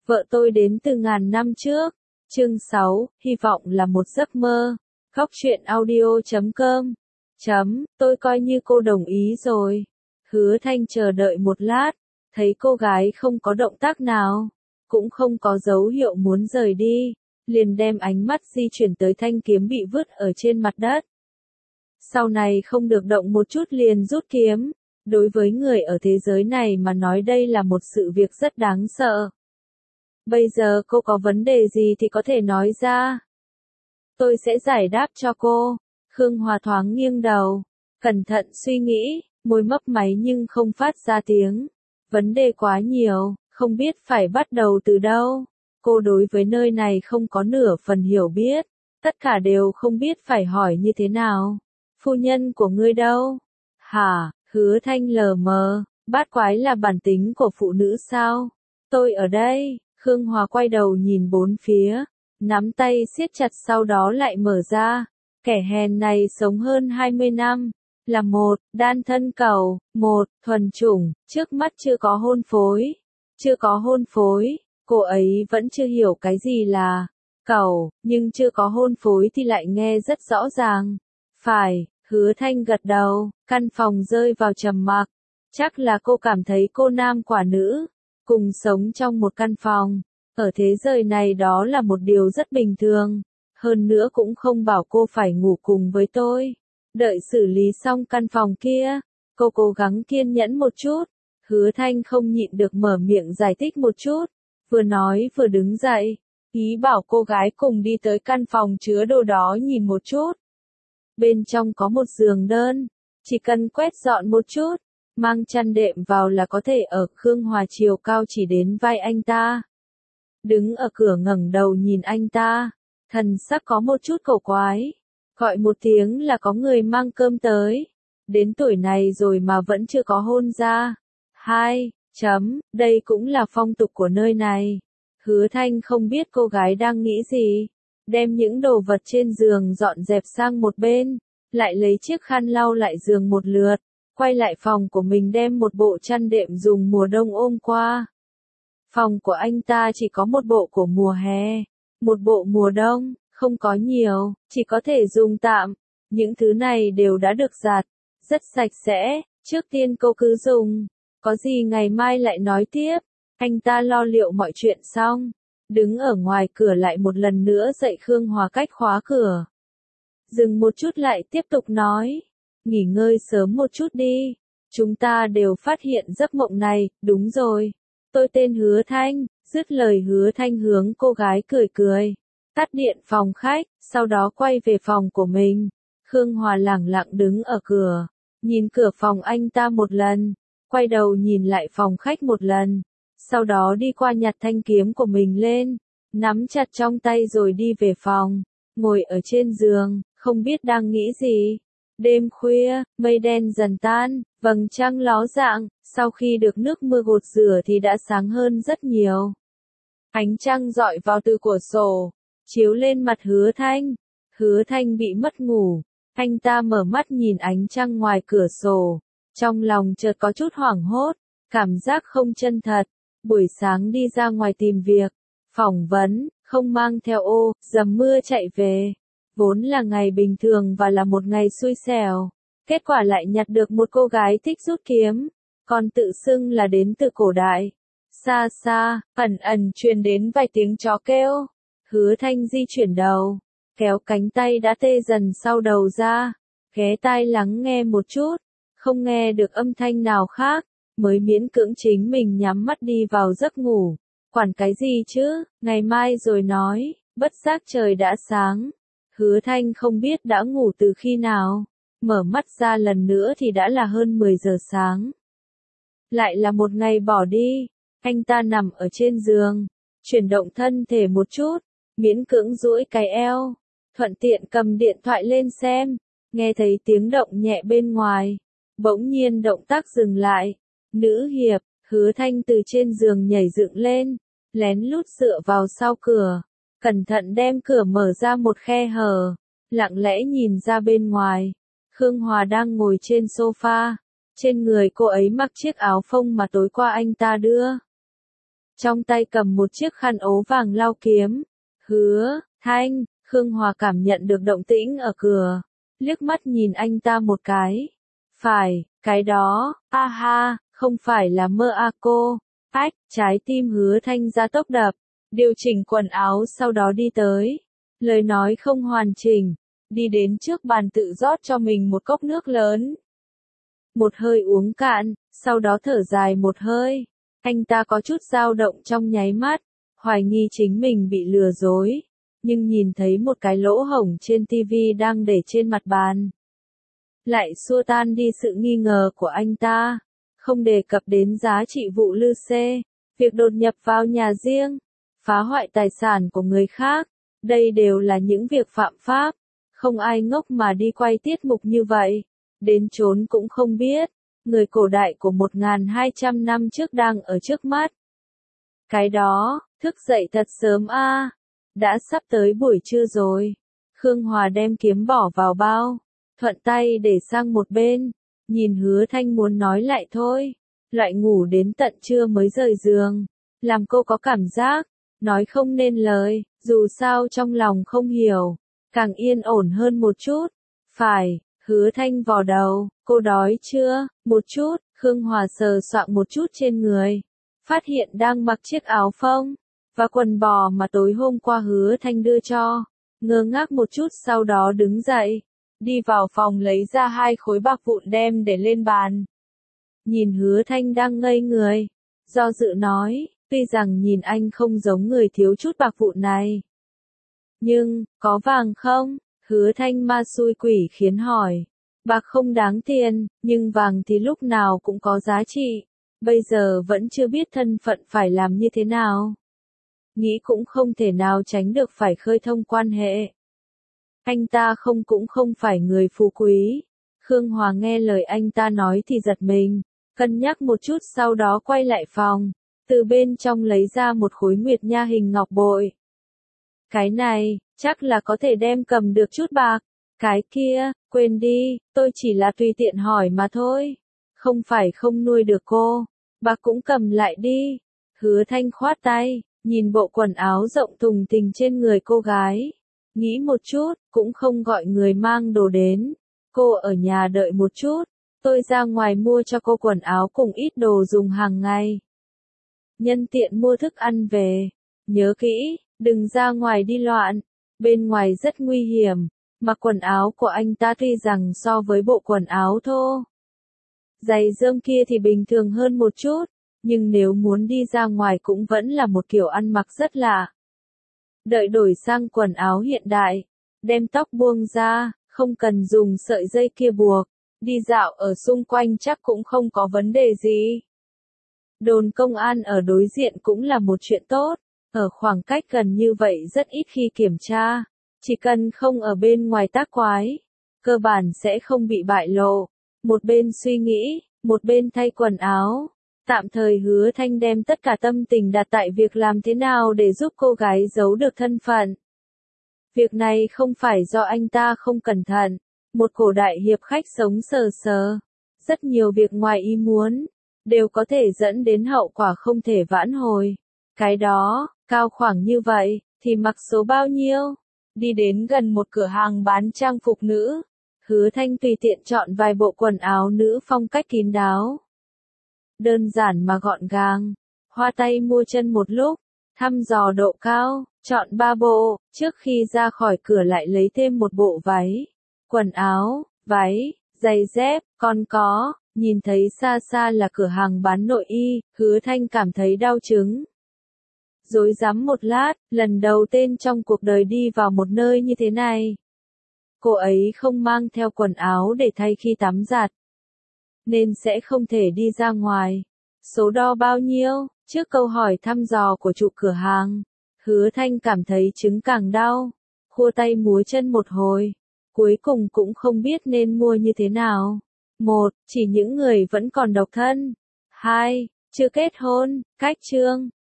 Vợ tôi đến từ ngàn năm trước. Chương 6, hy vọng là một giấc mơ. Góc truyện audio.com. Tôi coi như cô đồng ý rồi. Hứa Thanh chờ đợi một lát, thấy cô gái không có động tác nào, cũng không có dấu hiệu muốn rời đi, liền đem ánh mắt di chuyển tới thanh kiếm bị vứt ở trên mặt đất. Sau này không được động một chút liền rút kiếm. Đối với người ở thế giới này mà nói đây là một sự việc rất đáng sợ. Bây giờ cô có vấn đề gì thì có thể nói ra. Tôi sẽ giải đáp cho cô. Khương Hòa thoáng nghiêng đầu, cẩn thận suy nghĩ, môi mấp máy nhưng không phát ra tiếng. Vấn đề quá nhiều, không biết phải bắt đầu từ đâu. Cô đối với nơi này không có nửa phần hiểu biết, tất cả đều không biết phải hỏi như thế nào. Phu nhân của ngươi đâu? Hả? Hứa Thanh lờ mờ, bát quái là bản tính của phụ nữ sao? Tôi ở đây. Khương Hòa quay đầu nhìn bốn phía, nắm tay siết chặt sau đó lại mở ra. Kẻ hèn này sống hơn 20 năm, là một đan thân cầu, một thuần chủng, trước mắt chưa có hôn phối. Chưa có hôn phối, cô ấy vẫn chưa hiểu cái gì là cầu, nhưng chưa có hôn phối thì lại nghe rất rõ ràng. Phải, Hứa Thanh gật đầu, căn phòng rơi vào trầm mặc. Chắc là cô cảm thấy cô nam quả nữ, cùng sống trong một căn phòng, ở thế giới này đó là một điều rất bình thường. Hơn nữa cũng không bảo cô phải ngủ cùng với tôi. Đợi xử lý xong căn phòng kia, cô cố gắng kiên nhẫn một chút. Hứa Thanh không nhịn được mở miệng giải thích một chút, vừa nói vừa đứng dậy, ý bảo cô gái cùng đi tới căn phòng chứa đồ đó nhìn một chút. Bên trong có một giường đơn, chỉ cần quét dọn một chút, mang chăn đệm vào là có thể ở. Khương Hòa chiều cao chỉ đến vai anh ta. Đứng ở cửa ngẩng đầu nhìn anh ta, thần sắc có một chút cổ quái. Gọi một tiếng là có người mang cơm tới. Đến tuổi này rồi mà vẫn chưa có hôn ra. Đây cũng là phong tục của nơi này. Hứa Thanh không biết cô gái đang nghĩ gì. Đem những đồ vật trên giường dọn dẹp sang một bên, lại lấy chiếc khăn lau lại giường một lượt, quay lại phòng của mình đem một bộ chăn đệm dùng mùa đông ôm qua. Phòng của anh ta chỉ có một bộ của mùa hè, một bộ mùa đông, không có nhiều, chỉ có thể dùng tạm. Những thứ này đều đã được giặt, rất sạch sẽ, trước tiên cô cứ dùng, có gì ngày mai lại nói tiếp. Anh ta lo liệu mọi chuyện xong, đứng ở ngoài cửa lại một lần nữa dạy Khương Hòa cách khóa cửa. Dừng một chút lại tiếp tục nói, nghỉ ngơi sớm một chút đi, chúng ta đều phát hiện giấc mộng này. Đúng rồi, tôi tên Hứa Thanh. Dứt lời Hứa Thanh hướng cô gái cười cười, tắt điện phòng khách, sau đó quay về phòng của mình. Khương Hòa lẳng lặng đứng ở cửa, nhìn cửa phòng anh ta một lần, quay đầu nhìn lại phòng khách một lần, sau đó đi qua nhặt thanh kiếm của mình lên, nắm chặt trong tay rồi đi về phòng, ngồi ở trên giường, không biết đang nghĩ gì. Đêm khuya, mây đen dần tan, vầng trăng ló dạng, sau khi được nước mưa gột rửa thì đã sáng hơn rất nhiều. Ánh trăng rọi vào từ cửa sổ, chiếu lên mặt Hứa Thanh. Hứa Thanh bị mất ngủ, anh ta mở mắt nhìn ánh trăng ngoài cửa sổ, trong lòng chợt có chút hoảng hốt, cảm giác không chân thật. Buổi sáng đi ra ngoài tìm việc, phỏng vấn, không mang theo ô, dầm mưa chạy về. Vốn là ngày bình thường và là một ngày xui xẻo, kết quả lại nhặt được một cô gái thích rút kiếm, còn tự xưng là đến từ cổ đại. Xa xa, ẩn ẩn truyền đến vài tiếng chó kêu. Hứa Thanh di chuyển đầu, kéo cánh tay đã tê dần sau đầu ra, ghé tai lắng nghe một chút, không nghe được âm thanh nào khác, mới miễn cưỡng chính mình nhắm mắt đi vào giấc ngủ. Quản cái gì chứ, ngày mai rồi nói. Bất giác trời đã sáng. Hứa Thanh không biết đã ngủ từ khi nào, mở mắt ra lần nữa thì đã là hơn 10 giờ sáng. Lại là một ngày bỏ đi. Anh ta nằm ở trên giường, chuyển động thân thể một chút, miễn cưỡng duỗi cái eo, thuận tiện cầm điện thoại lên xem, nghe thấy tiếng động nhẹ bên ngoài, bỗng nhiên động tác dừng lại. Nữ hiệp. Hứa Thanh từ trên giường nhảy dựng lên, lén lút dựa vào sau cửa, cẩn thận đem cửa mở ra một khe hở, lặng lẽ nhìn ra bên ngoài. Khương Hòa đang ngồi trên sofa, trên người cô ấy mặc chiếc áo phông mà tối qua anh ta đưa trong tay cầm một chiếc khăn ố vàng lau kiếm. Hứa Thanh, Khương Hòa cảm nhận được động tĩnh ở cửa, liếc mắt nhìn anh ta một cái. Phải, cái đó, a ha, không phải là mơ a cô. Ách, trái tim Hứa Thanh ra tốc đập, điều chỉnh quần áo sau đó đi tới. Lời nói không hoàn chỉnh, đi đến trước bàn tự rót cho mình một cốc nước lớn. Một hơi uống cạn, sau đó thở dài một hơi. Anh ta có chút dao động trong nháy mắt, hoài nghi chính mình bị lừa dối, nhưng nhìn thấy một cái lỗ hổng trên tivi đang để trên mặt bàn. Lại xua tan đi sự nghi ngờ của anh ta, không đề cập đến giá trị vụ lư xê, việc đột nhập vào nhà riêng, phá hoại tài sản của người khác, đây đều là những việc phạm pháp, không ai ngốc mà đi quay tiết mục như vậy, đến trốn cũng không biết, người cổ đại của 1200 năm trước đang ở trước mắt. Cái đó, thức dậy thật sớm a, đã sắp tới buổi trưa rồi. Khương Hòa đem kiếm bỏ vào bao, thuận tay để sang một bên, nhìn Hứa Thanh muốn nói lại thôi, loại ngủ đến tận trưa mới rời giường, làm cô có cảm giác, nói không nên lời, dù sao trong lòng không hiểu, càng yên ổn hơn một chút. Phải, Hứa Thanh vò đầu, cô đói chưa? Một chút, Khương Hòa sờ soạng một chút trên người, phát hiện đang mặc chiếc áo phông và quần bò mà tối hôm qua Hứa Thanh đưa cho, ngơ ngác một chút sau đó đứng dậy, đi vào phòng lấy ra 2 khối bạc vụn đem để lên bàn. Nhìn Hứa Thanh đang ngây người, do dự nói, tuy rằng nhìn anh không giống người thiếu chút bạc vụn này. Nhưng, có vàng không? Hứa Thanh ma xui quỷ khiến hỏi. Bạc không đáng tiền, nhưng vàng thì lúc nào cũng có giá trị. Bây giờ vẫn chưa biết thân phận phải làm như thế nào. Nghĩ cũng không thể nào tránh được phải khơi thông quan hệ. Anh ta cũng không phải người phú quý. Khương Hòa nghe lời anh ta nói thì giật mình, cân nhắc một chút sau đó quay lại phòng, từ bên trong lấy ra một khối nguyệt nha hình ngọc bội. Cái này, chắc là có thể đem cầm được chút bạc. Cái kia, quên đi, tôi chỉ là tùy tiện hỏi mà thôi. Không phải không nuôi được cô, bạc cũng cầm lại đi. Hứa Thanh khoát tay, nhìn bộ quần áo rộng thùng thình trên người cô gái. Nghĩ một chút, cũng không gọi người mang đồ đến. Cô ở nhà đợi một chút, tôi ra ngoài mua cho cô quần áo cùng ít đồ dùng hàng ngày. Nhân tiện mua thức ăn về. Nhớ kỹ, đừng ra ngoài đi loạn, bên ngoài rất nguy hiểm. Mặc quần áo của anh ta tuy rằng so với bộ quần áo thô, giày rơm kia thì bình thường hơn một chút, nhưng nếu muốn đi ra ngoài cũng vẫn là một kiểu ăn mặc rất lạ. Đợi đổi sang quần áo hiện đại, đem tóc buông ra, không cần dùng sợi dây kia buộc, đi dạo ở xung quanh chắc cũng không có vấn đề gì. Đồn công an ở đối diện cũng là một chuyện tốt, ở khoảng cách gần như vậy rất ít khi kiểm tra. Chỉ cần không ở bên ngoài tác quái, cơ bản sẽ không bị bại lộ. Một bên suy nghĩ, một bên thay quần áo. Tạm thời Hứa Thanh đem tất cả tâm tình đặt tại việc làm thế nào để giúp cô gái giấu được thân phận. Việc này không phải do anh ta không cẩn thận. Một cổ đại hiệp khách sống sờ sờ. Rất nhiều việc ngoài ý muốn, đều có thể dẫn đến hậu quả không thể vãn hồi. Cái đó, cao khoảng như vậy, thì mặc số bao nhiêu? Đi đến gần một cửa hàng bán trang phục nữ, Hứa Thanh tùy tiện chọn vài bộ quần áo nữ phong cách kín đáo. Đơn giản mà gọn gàng, hoa tay mua chân một lúc, thăm dò độ cao, chọn 3 bộ, trước khi ra khỏi cửa lại lấy thêm một bộ váy, quần áo, váy, giày dép, còn có, nhìn thấy xa xa là cửa hàng bán nội y, Hứa Thanh cảm thấy đau trứng. Rối rắm một lát, lần đầu tiên trong cuộc đời đi vào một nơi như thế này. Cô ấy không mang theo quần áo để thay khi tắm giặt, nên sẽ không thể đi ra ngoài. Số đo bao nhiêu? Trước câu hỏi thăm dò của chủ cửa hàng, Hứa Thanh cảm thấy trứng càng đau, khua tay múa chân một hồi, cuối cùng cũng không biết nên mua như thế nào. 1. Chỉ những người vẫn còn độc thân. 2. Chưa kết hôn, cách chương.